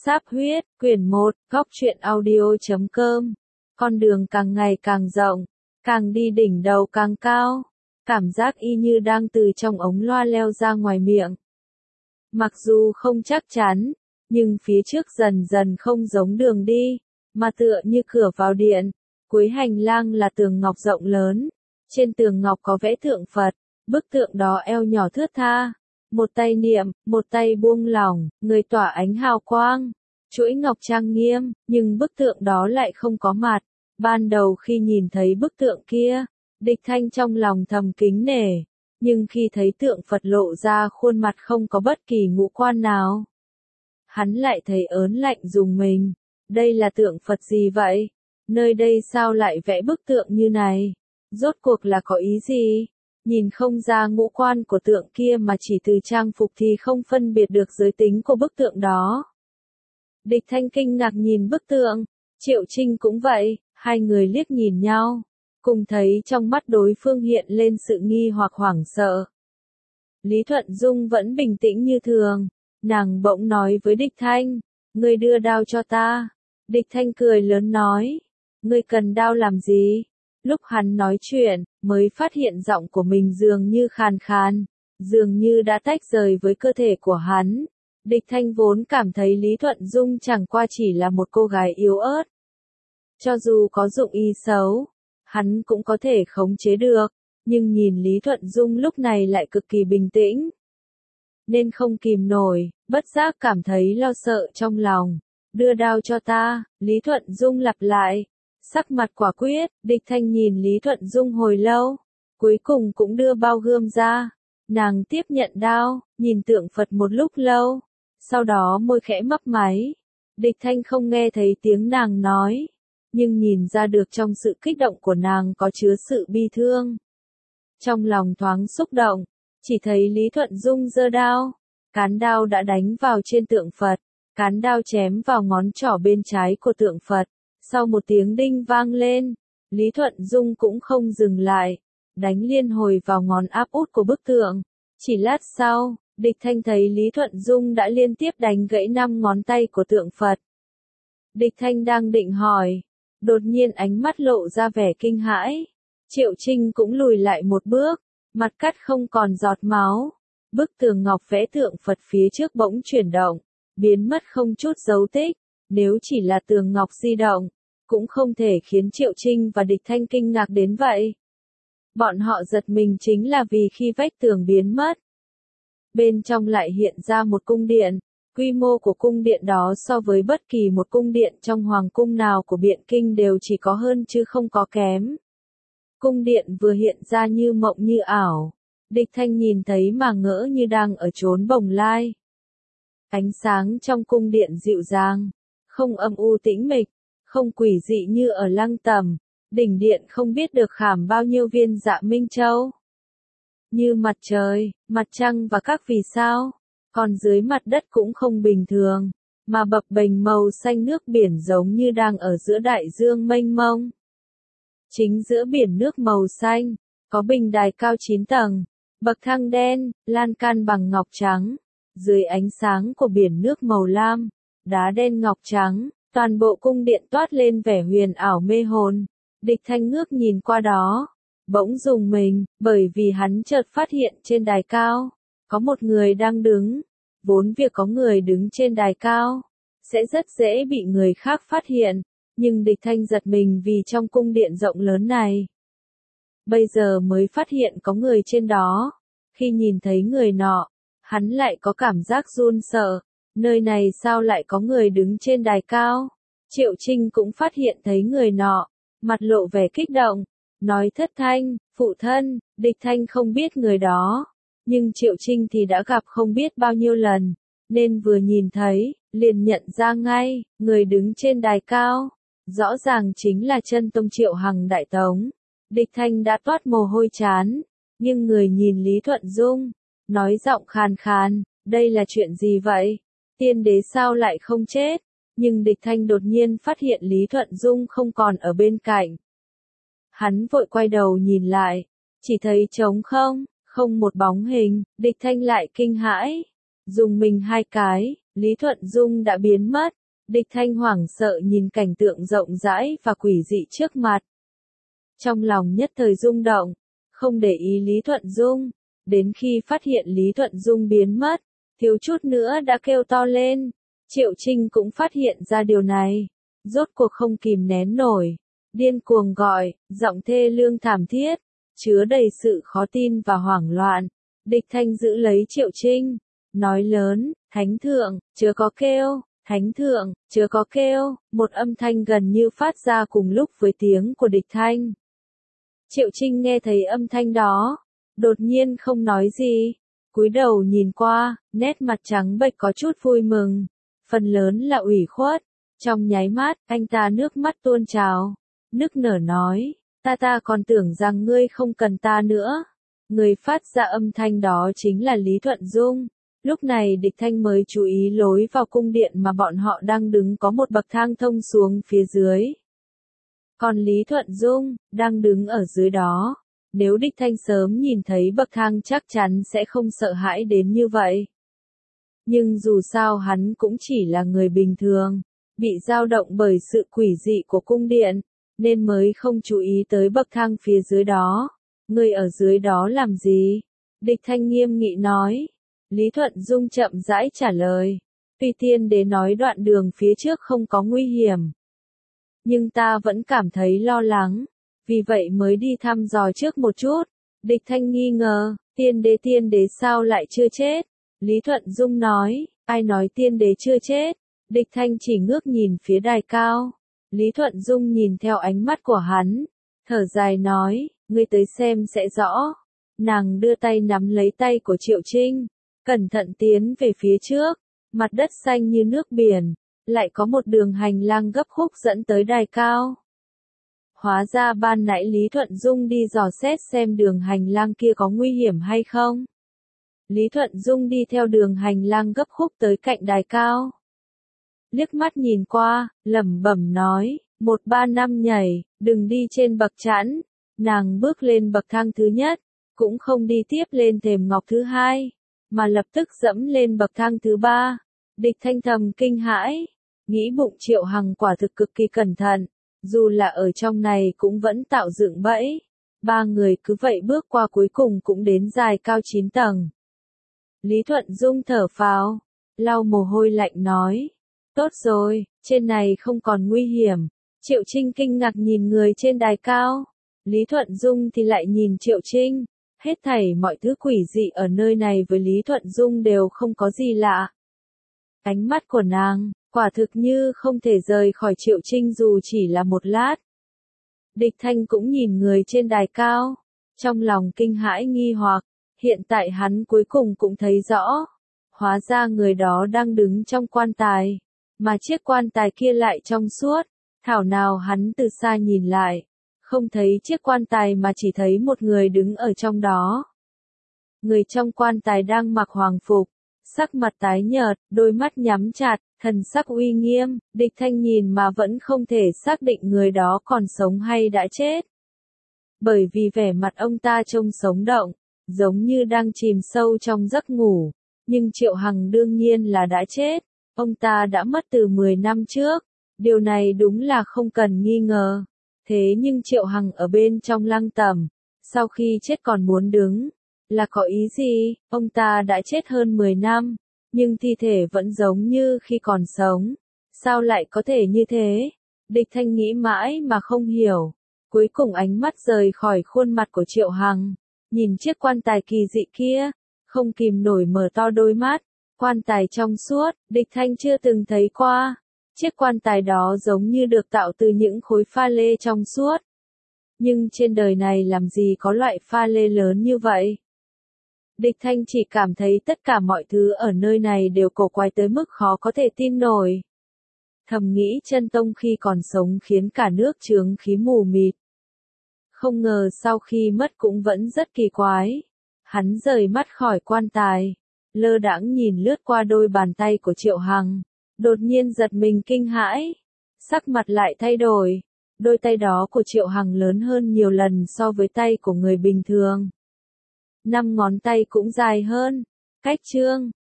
Sáp huyết, quyển 1, góc truyện audio.com. Con đường càng ngày càng rộng, càng đi đỉnh đầu càng cao. Cảm giác y như đang từ trong ống loa leo ra ngoài miệng. Mặc dù không chắc chắn, nhưng phía trước dần dần không giống đường đi, mà tựa như cửa vào điện. Cuối hành lang là tường ngọc rộng lớn. Trên tường ngọc có vẽ tượng Phật, bức tượng đó eo nhỏ thướt tha. Một tay niệm, một tay buông lỏng, người tỏa ánh hào quang. Chuỗi ngọc trang nghiêm, nhưng bức tượng đó lại không có mặt. Ban đầu khi nhìn thấy bức tượng kia, Địch Thanh trong lòng thầm kính nể. Nhưng khi thấy tượng Phật lộ ra khuôn mặt không có bất kỳ ngũ quan nào, hắn lại thấy ớn lạnh rùng mình. Đây là tượng Phật gì vậy? Nơi đây sao lại vẽ bức tượng như này? Rốt cuộc là có ý gì? Nhìn không ra ngũ quan của tượng kia mà chỉ từ trang phục thì không phân biệt được giới tính của bức tượng đó. Địch Thanh kinh ngạc nhìn bức tượng, Triệu Trinh cũng vậy, hai người liếc nhìn nhau, cùng thấy trong mắt đối phương hiện lên sự nghi hoặc hoảng sợ. Lý Thuận Dung vẫn bình tĩnh như thường, nàng bỗng nói với Địch Thanh, ngươi đưa đao cho ta. Địch Thanh cười lớn nói, ngươi cần đao làm gì? Lúc hắn nói chuyện, mới phát hiện giọng của mình dường như khàn khàn, dường như đã tách rời với cơ thể của hắn. Địch Thanh vốn cảm thấy Lý Thuận Dung chẳng qua chỉ là một cô gái yếu ớt. Cho dù có dụng ý xấu, hắn cũng có thể khống chế được, nhưng nhìn Lý Thuận Dung lúc này lại cực kỳ bình tĩnh. Nên không kìm nổi, bất giác cảm thấy lo sợ trong lòng. Đưa đao cho ta, Lý Thuận Dung lặp lại. Sắc mặt quả quyết, Địch Thanh nhìn Lý Thuận Dung hồi lâu, cuối cùng cũng đưa bao gươm ra. Nàng tiếp nhận đao, nhìn tượng Phật một lúc lâu, sau đó môi khẽ mấp máy. Địch Thanh không nghe thấy tiếng nàng nói, nhưng nhìn ra được trong sự kích động của nàng có chứa sự bi thương. Trong lòng thoáng xúc động, chỉ thấy Lý Thuận Dung giơ đao, cán đao đã đánh vào trên tượng Phật, cán đao chém vào ngón trỏ bên trái của tượng Phật. Sau một tiếng đinh vang lên, Lý Thuận Dung cũng không dừng lại, đánh liên hồi vào ngón áp út của bức tượng. Chỉ lát sau, Địch Thanh thấy Lý Thuận Dung đã liên tiếp đánh gãy 5 ngón tay của tượng Phật. Địch Thanh đang định hỏi, đột nhiên ánh mắt lộ ra vẻ kinh hãi. Triệu Trinh cũng lùi lại một bước, mặt cắt không còn giọt máu. Bức tường ngọc vẽ tượng Phật phía trước bỗng chuyển động, biến mất không chút dấu tích. Nếu chỉ là tường ngọc di động, cũng không thể khiến Triệu Trinh và Địch Thanh kinh ngạc đến vậy. Bọn họ giật mình chính là vì khi vách tường biến mất, bên trong lại hiện ra một cung điện. Quy mô của cung điện đó so với bất kỳ một cung điện trong hoàng cung nào của Biện Kinh đều chỉ có hơn chứ không có kém. Cung điện vừa hiện ra như mộng như ảo, Địch Thanh nhìn thấy mà ngỡ như đang ở chốn bồng lai. Ánh sáng trong cung điện dịu dàng, không âm u tĩnh mịch, không quỷ dị như ở Lăng Tầm. Đỉnh điện không biết được khảm bao nhiêu viên Dạ Minh Châu. Như mặt trời, mặt trăng và các vì sao. Còn dưới mặt đất cũng không bình thường, mà bập bềnh màu xanh nước biển giống như đang ở giữa đại dương mênh mông. Chính giữa biển nước màu xanh, có bình đài cao 9 tầng, bậc thang đen, lan can bằng ngọc trắng. Dưới ánh sáng của biển nước màu lam, đá đen ngọc trắng, toàn bộ cung điện toát lên vẻ huyền ảo mê hồn. Địch Thanh ngước nhìn qua đó, bỗng rùng mình, bởi vì hắn chợt phát hiện trên đài cao, có một người đang đứng. Vốn việc có người đứng trên đài cao, sẽ rất dễ bị người khác phát hiện, nhưng Địch Thanh giật mình vì trong cung điện rộng lớn này, bây giờ mới phát hiện có người trên đó. Khi nhìn thấy người nọ, hắn lại có cảm giác run sợ, nơi này sao lại có người đứng trên đài cao? Triệu Trinh cũng phát hiện thấy người nọ, mặt lộ vẻ kích động, nói thất thanh, phụ thân. Địch Thanh không biết người đó, nhưng Triệu Trinh thì đã gặp không biết bao nhiêu lần, nên vừa nhìn thấy, liền nhận ra ngay, người đứng trên đài cao, rõ ràng chính là chân tông Triệu Hằng Đại Tống. Địch Thanh đã toát mồ hôi trán, nhưng người nhìn Lý Thuận Dung, nói giọng khàn khàn, đây là chuyện gì vậy? Tiên đế sao lại không chết? Nhưng Địch Thanh đột nhiên phát hiện Lý Thuận Dung không còn ở bên cạnh. Hắn vội quay đầu nhìn lại, chỉ thấy trống không, không một bóng hình. Địch Thanh lại kinh hãi, Dùng mình hai cái, Lý Thuận Dung đã biến mất. Địch Thanh hoảng sợ nhìn cảnh tượng rộng rãi và quỷ dị trước mặt. Trong lòng nhất thời rung động, không để ý Lý Thuận Dung. Đến khi phát hiện Lý Thuận Dung biến mất, thiếu chút nữa đã kêu to lên. Triệu Trinh cũng phát hiện ra điều này. Rốt cuộc không kìm nén nổi. Điên cuồng gọi, giọng thê lương thảm thiết, chứa đầy sự khó tin và hoảng loạn. Địch Thanh giữ lấy Triệu Trinh, nói lớn, Thánh thượng, chớ có kêu, Thánh thượng, chớ có kêu, một âm thanh gần như phát ra cùng lúc với tiếng của Địch Thanh. Triệu Trinh nghe thấy âm thanh đó, đột nhiên không nói gì, cúi đầu nhìn qua, nét mặt trắng bệch có chút vui mừng, phần lớn là ủy khuất. Trong nháy mắt, anh ta nước mắt tuôn trào, nức nở nói, ta còn tưởng rằng ngươi không cần ta nữa. Người phát ra âm thanh đó chính là Lý Thuận Dung. Lúc này Địch Thanh mới chú ý lối vào cung điện mà bọn họ đang đứng có một bậc thang thông xuống phía dưới. Còn Lý Thuận Dung, đang đứng ở dưới đó. Nếu Địch Thanh sớm nhìn thấy bậc thang chắc chắn sẽ không sợ hãi đến như vậy. Nhưng dù sao hắn cũng chỉ là người bình thường, bị dao động bởi sự quỷ dị của cung điện, nên mới không chú ý tới bậc thang phía dưới đó. Người ở dưới đó làm gì? Địch Thanh nghiêm nghị nói. Lý Thuận Dung chậm rãi trả lời. Tuy tiên đế nói đoạn đường phía trước không có nguy hiểm, nhưng ta vẫn cảm thấy lo lắng, vì vậy mới đi thăm dò trước một chút. Địch Thanh nghi ngờ, tiên đế sao lại chưa chết? Lý Thuận Dung nói, ai nói tiên đế chưa chết? Địch Thanh chỉ ngước nhìn phía đài cao. Lý Thuận Dung nhìn theo ánh mắt của hắn, thở dài nói, ngươi tới xem sẽ rõ. Nàng đưa tay nắm lấy tay của Triệu Trinh, cẩn thận tiến về phía trước, mặt đất xanh như nước biển, lại có một đường hành lang gấp khúc dẫn tới đài cao. Hóa ra ban nãy Lý Thuận Dung đi dò xét xem đường hành lang kia có nguy hiểm hay không. Lý Thuận Dung đi theo đường hành lang gấp khúc tới cạnh đài cao. Liếc mắt nhìn qua, lẩm bẩm nói, 135 nhảy, đừng đi trên bậc chẵn. Nàng bước lên bậc thang thứ nhất, cũng không đi tiếp lên thềm ngọc thứ hai, mà lập tức dẫm lên bậc thang thứ ba. Địch Thanh thầm kinh hãi, nghĩ bụng Triệu Hằng quả thực cực kỳ cẩn thận, dù là ở trong này cũng vẫn tạo dựng bẫy. Ba người cứ vậy bước qua cuối cùng cũng đến dài cao 9 tầng. Lý Thuận Dung thở phào, lau mồ hôi lạnh nói, tốt rồi, trên này không còn nguy hiểm. Triệu Trinh kinh ngạc nhìn người trên đài cao. Lý Thuận Dung thì lại nhìn Triệu Trinh. Hết thảy mọi thứ quỷ dị ở nơi này với Lý Thuận Dung đều không có gì lạ. Ánh mắt của nàng, quả thực như không thể rời khỏi Triệu Trinh dù chỉ là một lát. Địch Thanh cũng nhìn người trên đài cao, trong lòng kinh hãi nghi hoặc, hiện tại hắn cuối cùng cũng thấy rõ. Hóa ra người đó đang đứng trong quan tài, mà chiếc quan tài kia lại trong suốt. Thảo nào hắn từ xa nhìn lại, không thấy chiếc quan tài mà chỉ thấy một người đứng ở trong đó. Người trong quan tài đang mặc hoàng phục, sắc mặt tái nhợt, đôi mắt nhắm chặt, thần sắc uy nghiêm. Địch Thanh nhìn mà vẫn không thể xác định người đó còn sống hay đã chết. Bởi vì vẻ mặt ông ta trông sống động, giống như đang chìm sâu trong giấc ngủ. Nhưng Triệu Hằng đương nhiên là đã chết, ông ta đã mất từ 10 năm trước. Điều này đúng là không cần nghi ngờ. Thế nhưng Triệu Hằng ở bên trong lăng tẩm, sau khi chết còn muốn đứng, là có ý gì? Ông ta đã chết hơn 10 năm, nhưng thi thể vẫn giống như khi còn sống. Sao lại có thể như thế? Địch Thanh nghĩ mãi mà không hiểu. Cuối cùng ánh mắt rời khỏi khuôn mặt của Triệu Hằng, nhìn chiếc quan tài kỳ dị kia, không kìm nổi mở to đôi mắt. Quan tài trong suốt, Địch Thanh chưa từng thấy qua. Chiếc quan tài đó giống như được tạo từ những khối pha lê trong suốt. Nhưng trên đời này làm gì có loại pha lê lớn như vậy? Địch Thanh chỉ cảm thấy tất cả mọi thứ ở nơi này đều cổ quái tới mức khó có thể tin nổi. Thầm nghĩ Chân Tông khi còn sống khiến cả nước chướng khí mù mịt. Không ngờ sau khi mất cũng vẫn rất kỳ quái. Hắn rời mắt khỏi quan tài, lơ đãng nhìn lướt qua đôi bàn tay của Triệu Hằng. Đột nhiên giật mình kinh hãi, sắc mặt lại thay đổi. Đôi tay đó của Triệu Hằng lớn hơn nhiều lần so với tay của người bình thường. 5 ngón tay cũng dài hơn. Cách chương